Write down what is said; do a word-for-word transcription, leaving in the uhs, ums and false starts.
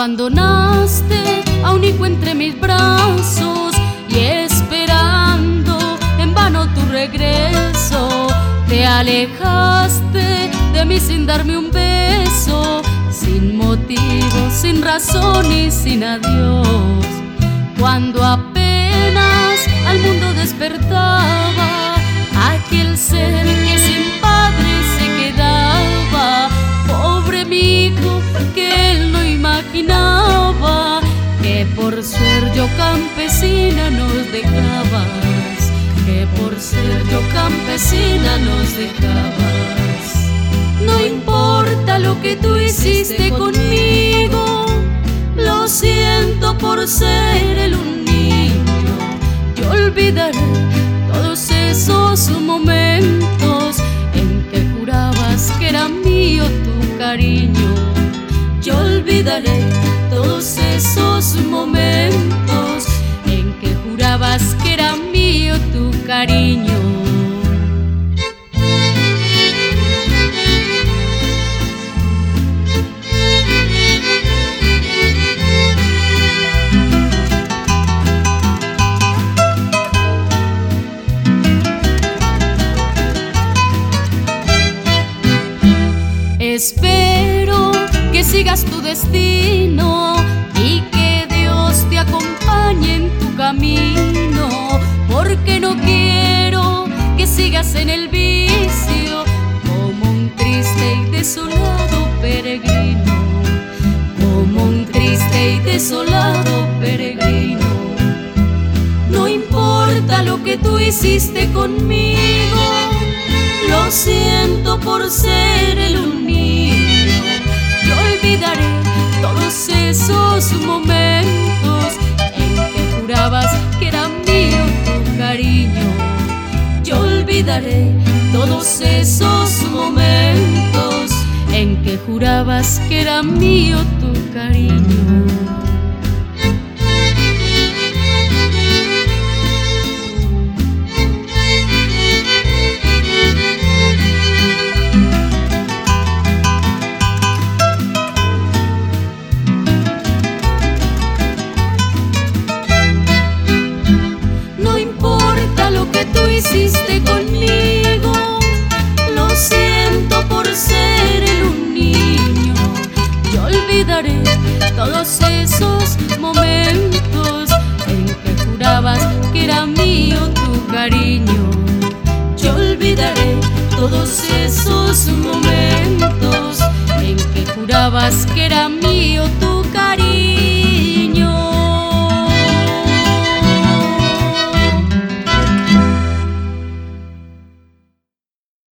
Abandonaste a un hijo entre mis brazos y esperando en vano tu regreso. Te alejaste de mí sin darme un beso, sin motivo, sin razón y sin adiós. Cuando apenas al mundo despertaba aquel ser que sin padre se quedaba, pobre mi hijo que él no imaginaba que por ser yo campesina nos dejabas, que por ser yo campesina nos dejabas. No importa lo que tú hiciste conmigo, lo siento por ser el un niño. Yo olvidaré todos esos momentos en que jurabas que era mío tu cariño. Yo olvidaré todos esos momentos en que jurabas que era mío tu cariño. Espero que sigas tu destino y que Dios te acompañe en tu camino, porque no quiero que sigas en el vicio como un triste y desolado peregrino, como un triste y desolado peregrino. No importa lo que tú hiciste conmigo, lo siento por ser el un niño. Yo olvidaré todos esos momentos en que jurabas que era mío tu cariño. Yo olvidaré todos esos momentos en que jurabas que era mío tu cariño. Hiciste conmigo, lo siento por ser el un niño. Yo olvidaré todos esos momentos en que jurabas que era mío tu cariño. Yo olvidaré todos esos momentos en que jurabas que era mío tu cariño.